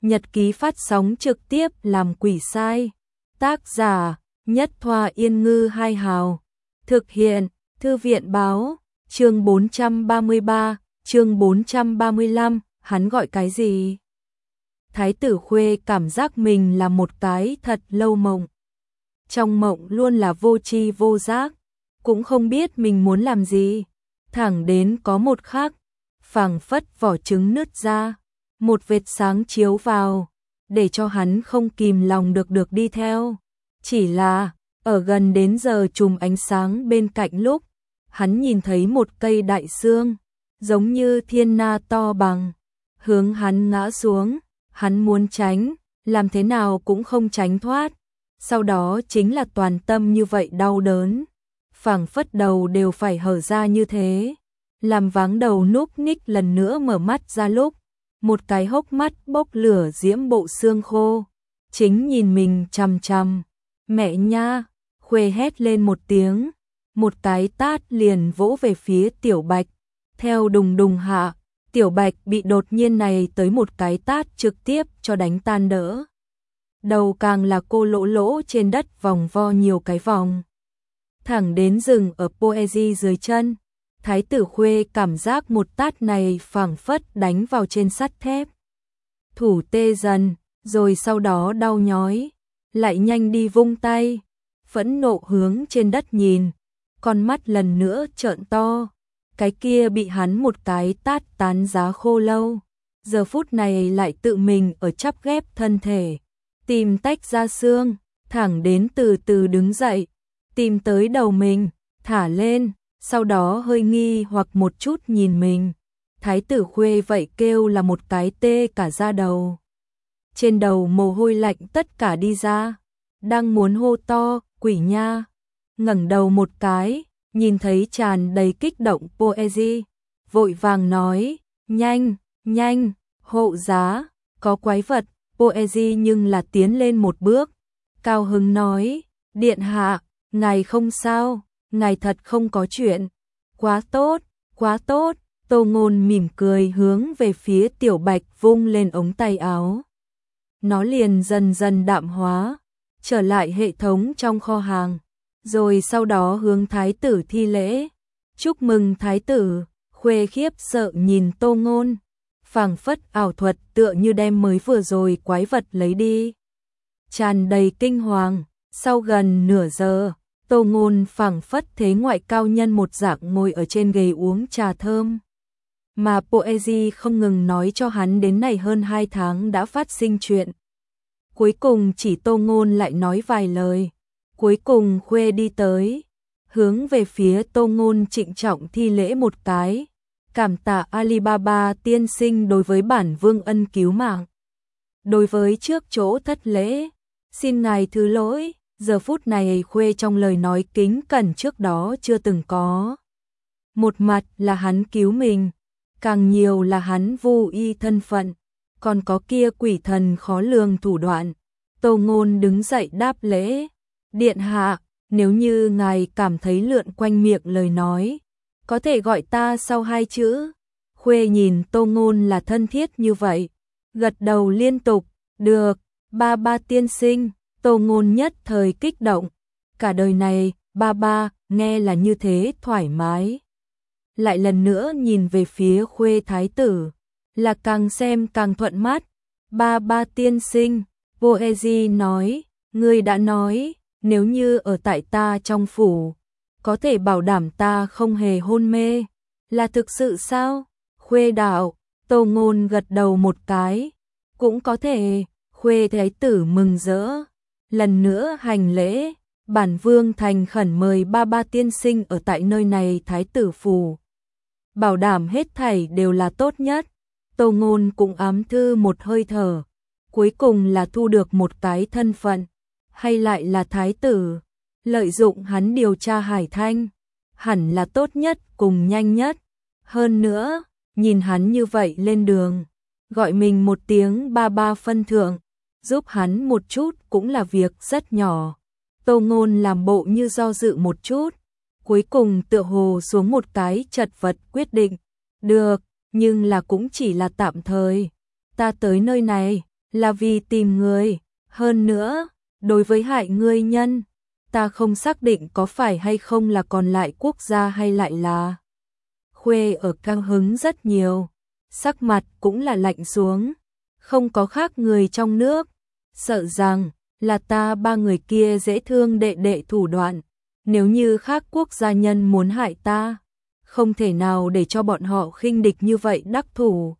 nhật ký phát sóng trực tiếp làm quỷ sai. Tác giả, Nhất Thoa Yên Ngư Hai Hào. Thực hiện, Thư viện Báo. Chương 433, chương 435, hắn gọi cái gì? Thái tử Khuê cảm giác mình là một cái thật lâu mộng. Trong mộng luôn là vô tri vô giác, cũng không biết mình muốn làm gì. Thẳng đến có một khắc, phảng phất vỏ trứng nứt ra, một vệt sáng chiếu vào, để cho hắn không kìm lòng được đi theo. Chỉ là, ở gần đến giờ chùm ánh sáng bên cạnh lúc, hắn nhìn thấy một cây đại xương, giống như thiên na to bằng, hướng hắn ngã xuống. Hắn muốn tránh, làm thế nào cũng không tránh thoát. Sau đó chính là toàn tâm như vậy đau đớn, phảng phất đầu đều phải hở ra như thế. Làm váng đầu núp ních lần nữa mở mắt ra lúc, một cái hốc mắt bốc lửa diễm bộ xương khô, chính nhìn mình chằm chằm. Mẹ nha, Khuê hét lên một tiếng, một cái tát liền vỗ về phía Tiểu Bạch. Theo đùng đùng hạ, Tiểu Bạch bị đột nhiên này tới một cái tát trực tiếp cho đánh tan đỡ. Đầu càng là cô lỗ lỗ trên đất vòng vo nhiều cái vòng. Thẳng đến rừng ở Poezy dưới chân. Thái tử Khuê cảm giác một tát này phảng phất đánh vào trên sắt thép. Thủ tê dần, rồi sau đó đau nhói, lại nhanh đi vung tay, phẫn nộ hướng trên đất nhìn, con mắt lần nữa trợn to. Cái kia bị hắn một cái tát tán giá khô lâu, giờ phút này lại tự mình ở chắp ghép thân thể, tìm tách ra xương, thẳng đến từ từ đứng dậy, tìm tới đầu mình, thả lên, sau đó hơi nghi hoặc một chút nhìn mình. Thái tử Khuê vậy kêu là một cái tê cả da đầu. Trên đầu mồ hôi lạnh tất cả đi ra, đang muốn hô to, quỷ nha, ngẩng đầu một cái, nhìn thấy tràn đầy kích động Poezy, vội vàng nói, nhanh, nhanh, hộ giá, có quái vật. Poezy nhưng là tiến lên một bước, cao hứng nói, điện hạ, ngài không sao, ngài thật không có chuyện, quá tốt, quá tốt. Tô Ngôn mỉm cười hướng về phía Tiểu Bạch vung lên ống tay áo. Nó liền dần dần đạm hóa, trở lại hệ thống trong kho hàng. Rồi sau đó hướng thái tử thi lễ. Chúc mừng thái tử. Khuê khiếp sợ nhìn Tô Ngôn, phảng phất ảo thuật tựa như đem mới vừa rồi quái vật lấy đi. Tràn đầy kinh hoàng, sau gần nửa giờ, Tô Ngôn phảng phất thế ngoại cao nhân một dạng ngồi ở trên ghế uống trà thơm. Mà Poezy không ngừng nói cho hắn đến này hơn 2 tháng đã phát sinh chuyện. Cuối cùng chỉ Tô Ngôn lại nói vài lời. Cuối cùng Khuê đi tới, hướng về phía Tô Ngôn trịnh trọng thi lễ một cái, cảm tạ Alibaba tiên sinh đối với bản vương ân cứu mạng. Đối với trước chỗ thất lễ, xin ngài thứ lỗi. Giờ phút này Khuê trong lời nói kính cẩn trước đó chưa từng có. Một mặt là hắn cứu mình, càng nhiều là hắn vô y thân phận, còn có kia quỷ thần khó lường thủ đoạn. Tô Ngôn đứng dậy đáp lễ. Điện hạ, nếu như ngài cảm thấy lượn quanh miệng lời nói, có thể gọi ta sau 2 chữ. Khuê nhìn Tô Ngôn là thân thiết như vậy, gật đầu liên tục, được, ba ba tiên sinh. Tô Ngôn nhất thời kích động, cả đời này, ba ba, nghe là như thế thoải mái. Lại lần nữa nhìn về phía Khuê thái tử, là càng xem càng thuận mắt. Ba ba tiên sinh, Poezy nói, ngươi đã nói, nếu như ở tại ta trong phủ, có thể bảo đảm ta không hề hôn mê, là thực sự sao? Khuê đạo, Tô Ngôn gật đầu một cái, cũng có thể. Khuê thái tử mừng rỡ, lần nữa hành lễ, bản vương thành khẩn mời ba ba tiên sinh ở tại nơi này thái tử phủ, bảo đảm hết thảy đều là tốt nhất. Tô Ngôn cũng ám thư một hơi thở, cuối cùng là thu được một cái thân phận, hay lại là thái tử, lợi dụng hắn điều tra Hải Thanh, hẳn là tốt nhất cùng nhanh nhất. Hơn nữa, nhìn hắn như vậy lên đường, gọi mình một tiếng ba ba phân thượng, giúp hắn một chút cũng là việc rất nhỏ. Tô Ngôn làm bộ như do dự một chút, cuối cùng tựa hồ xuống một cái chật vật quyết định, được, nhưng là cũng chỉ là tạm thời. Ta tới nơi này là vì tìm người, hơn nữa, đối với hại ngươi nhân, ta không xác định có phải hay không là còn lại quốc gia hay lại là. Khuê ở cao hứng rất nhiều, sắc mặt cũng là lạnh xuống, không có khác người trong nước, sợ rằng là ta ba người kia dễ thương đệ đệ thủ đoạn, nếu như khác quốc gia nhân muốn hại ta, không thể nào để cho bọn họ khinh địch như vậy đắc thủ.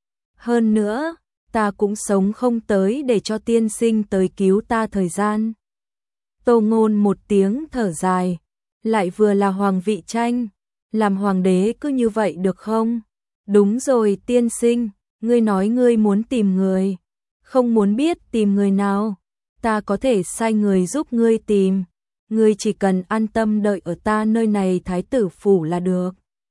Hơn nữa, ta cũng sống không tới để cho tiên sinh tới cứu ta thời gian. Tô Ngôn một tiếng thở dài, lại vừa là hoàng vị tranh, làm hoàng đế cứ như vậy được không? Đúng rồi tiên sinh, ngươi nói ngươi muốn tìm người, không muốn biết tìm người nào, ta có thể sai người giúp ngươi tìm, ngươi chỉ cần an tâm đợi ở ta nơi này thái tử phủ là được.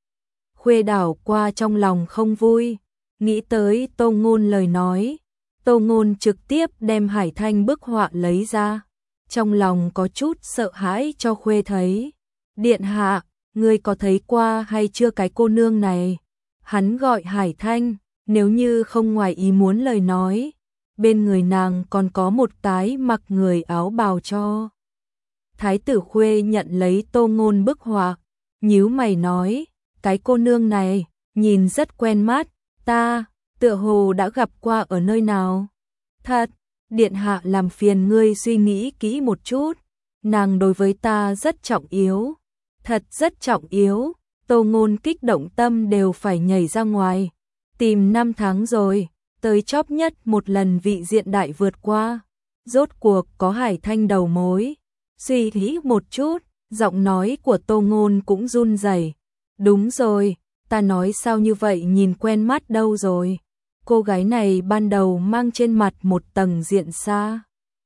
Khuê đảo qua trong lòng không vui, nghĩ tới Tô Ngôn lời nói, Tô Ngôn trực tiếp đem Hải Thanh bức họa lấy ra, trong lòng có chút sợ hãi cho Khuê thấy. Điện hạ, ngươi có thấy qua hay chưa cái cô nương này? Hắn gọi Hải Thanh, nếu như không ngoài ý muốn lời nói, bên người nàng còn có một cái mặc người áo bào cho. Thái tử Khuê nhận lấy Tô Ngôn bức họa, nhíu mày nói, cái cô nương này, nhìn rất quen mắt, ta, tựa hồ đã gặp qua ở nơi nào. Thật, điện hạ làm phiền ngươi suy nghĩ kỹ một chút, nàng đối với ta rất trọng yếu, thật rất trọng yếu. Tô Ngôn kích động tâm đều phải nhảy ra ngoài, tìm 5 tháng rồi, tới chóp nhất một lần vị diện đại vượt qua, rốt cuộc có Hải Thanh đầu mối. Suy nghĩ một chút, giọng nói của Tô Ngôn cũng run rẩy. Đúng rồi, ta nói sao như vậy nhìn quen mắt đâu rồi. Cô gái này ban đầu mang trên mặt một tầng diện xa.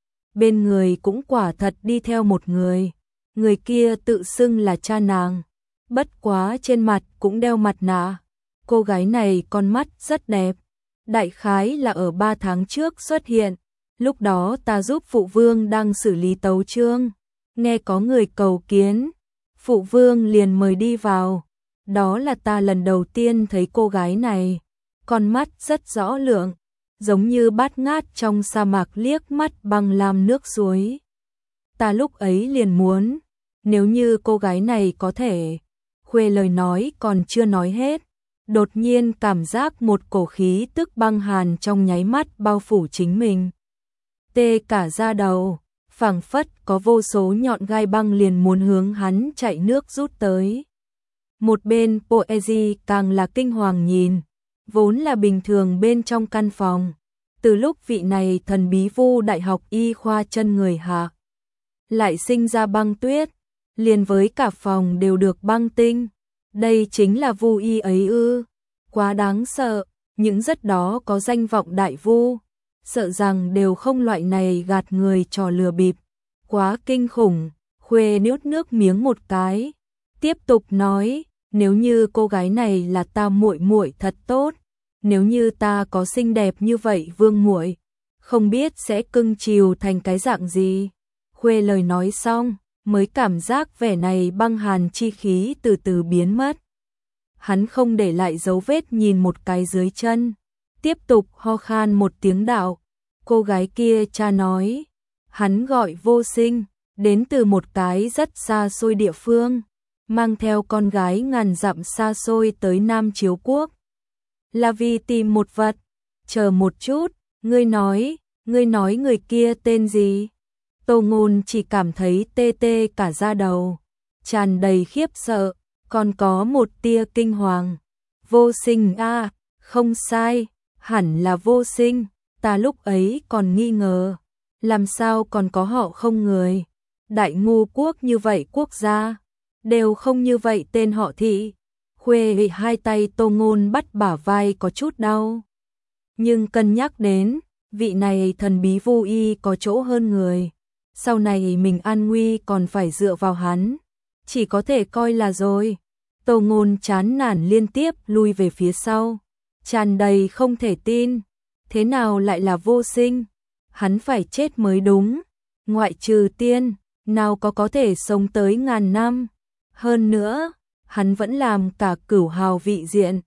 Bên người cũng quả thật đi theo một người. Người kia tự xưng là cha nàng. Bất quá trên mặt cũng đeo mặt nạ. Cô gái này con mắt rất đẹp. Đại khái là ở 3 tháng trước xuất hiện. Lúc đó ta giúp phụ vương đang xử lý tấu chương. Nghe có người cầu kiến. Phụ vương liền mời đi vào. Đó là ta lần đầu tiên thấy cô gái này. Con mắt rất rõ lượng, giống như bát ngát trong sa mạc liếc mắt băng lam nước suối. Ta lúc ấy liền muốn, nếu như cô gái này có thể. Khuê lời nói còn chưa nói hết, đột nhiên cảm giác một cổ khí tức băng hàn trong nháy mắt bao phủ chính mình. Tê cả da đầu, phảng phất có vô số nhọn gai băng liền muốn hướng hắn chạy nước rút tới. Một bên Poezi càng là kinh hoàng nhìn, vốn là bình thường bên trong căn phòng. Từ lúc vị này thần bí vu đại học y khoa chân người hạ, lại sinh ra băng tuyết, liền với cả phòng đều được băng tinh. Đây chính là vu y ấy ư, quá đáng sợ, những rất đó có danh vọng đại vu, sợ rằng đều không loại này gạt người trò lừa bịp, quá kinh khủng. Khuê nuốt nước miếng một cái, tiếp tục nói, nếu như cô gái này là ta muội muội thật tốt, nếu như ta có xinh đẹp như vậy vương muội, không biết sẽ cưng chiều thành cái dạng gì. Khuê lời nói xong, mới cảm giác vẻ này băng hàn chi khí từ từ biến mất. Hắn không để lại dấu vết nhìn một cái dưới chân, tiếp tục ho khan một tiếng đạo. Cô gái kia cha nói, hắn gọi Vô Sinh, đến từ một cái rất xa xôi địa phương, mang theo con gái ngàn dặm xa xôi tới Nam Chiếu Quốc. Là vì tìm một vật. Chờ một chút, ngươi nói người kia tên gì? Tô Ngôn chỉ cảm thấy tê tê cả da đầu, tràn đầy khiếp sợ, còn có một tia kinh hoàng. Vô Sinh a, không sai, hẳn là Vô Sinh, ta lúc ấy còn nghi ngờ, làm sao còn có họ không người. Đại ngu quốc như vậy quốc gia, đều không như vậy tên họ thị. Khuê bị hai tay Tô Ngôn bắt bả vai có chút đau. Nhưng cân nhắc đến, vị này thần bí vu y có chỗ hơn người. Sau này mình an nguy còn phải dựa vào hắn. Chỉ có thể coi là rồi. Tô Ngôn chán nản liên tiếp lui về phía sau. Tràn đầy không thể tin. Thế nào lại là Vô Sinh? Hắn phải chết mới đúng. Ngoại trừ tiên, nào có thể sống tới 1000 năm. Hơn nữa, hắn vẫn làm cả cửu hào vị diện,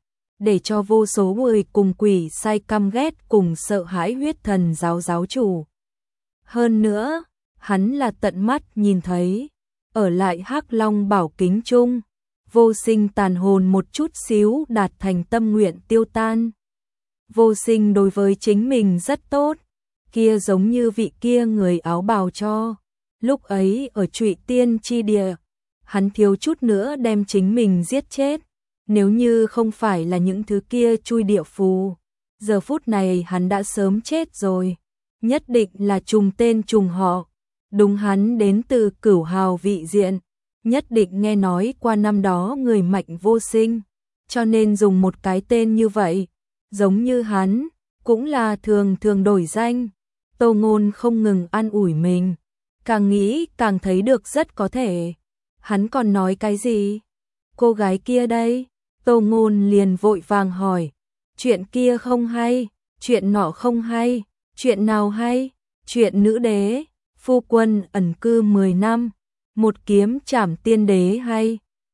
để cho vô số người cùng quỷ sai căm ghét cùng sợ hãi huyết thần giáo giáo chủ. Hơn nữa, hắn là tận mắt nhìn thấy, ở lại Hắc Long bảo kính chung, Vô Sinh tàn hồn một chút xíu đạt thành tâm nguyện tiêu tan. Vô Sinh đối với chính mình rất tốt, kia giống như vị kia người áo bào cho. Lúc ấy ở Trụy Tiên chi địa, hắn thiếu chút nữa đem chính mình giết chết. Nếu như không phải là những thứ kia chui địa phù, giờ phút này hắn đã sớm chết rồi. Nhất định là trùng tên trùng họ. Đúng, hắn đến từ Cửu Hào vị diện, nhất định nghe nói qua năm đó người Mạnh Vô Sinh, cho nên dùng một cái tên như vậy. Giống như hắn, cũng là thường thường đổi danh. Tô Ngôn không ngừng an ủi mình, càng nghĩ càng thấy được rất có thể. Hắn còn nói cái gì? Cô gái kia đây? Tô Ngôn liền vội vàng hỏi. Chuyện kia không hay, chuyện nọ không hay, chuyện nào hay? Chuyện nữ đế, phu quân ẩn cư 10 năm, một kiếm trảm tiên đế hay?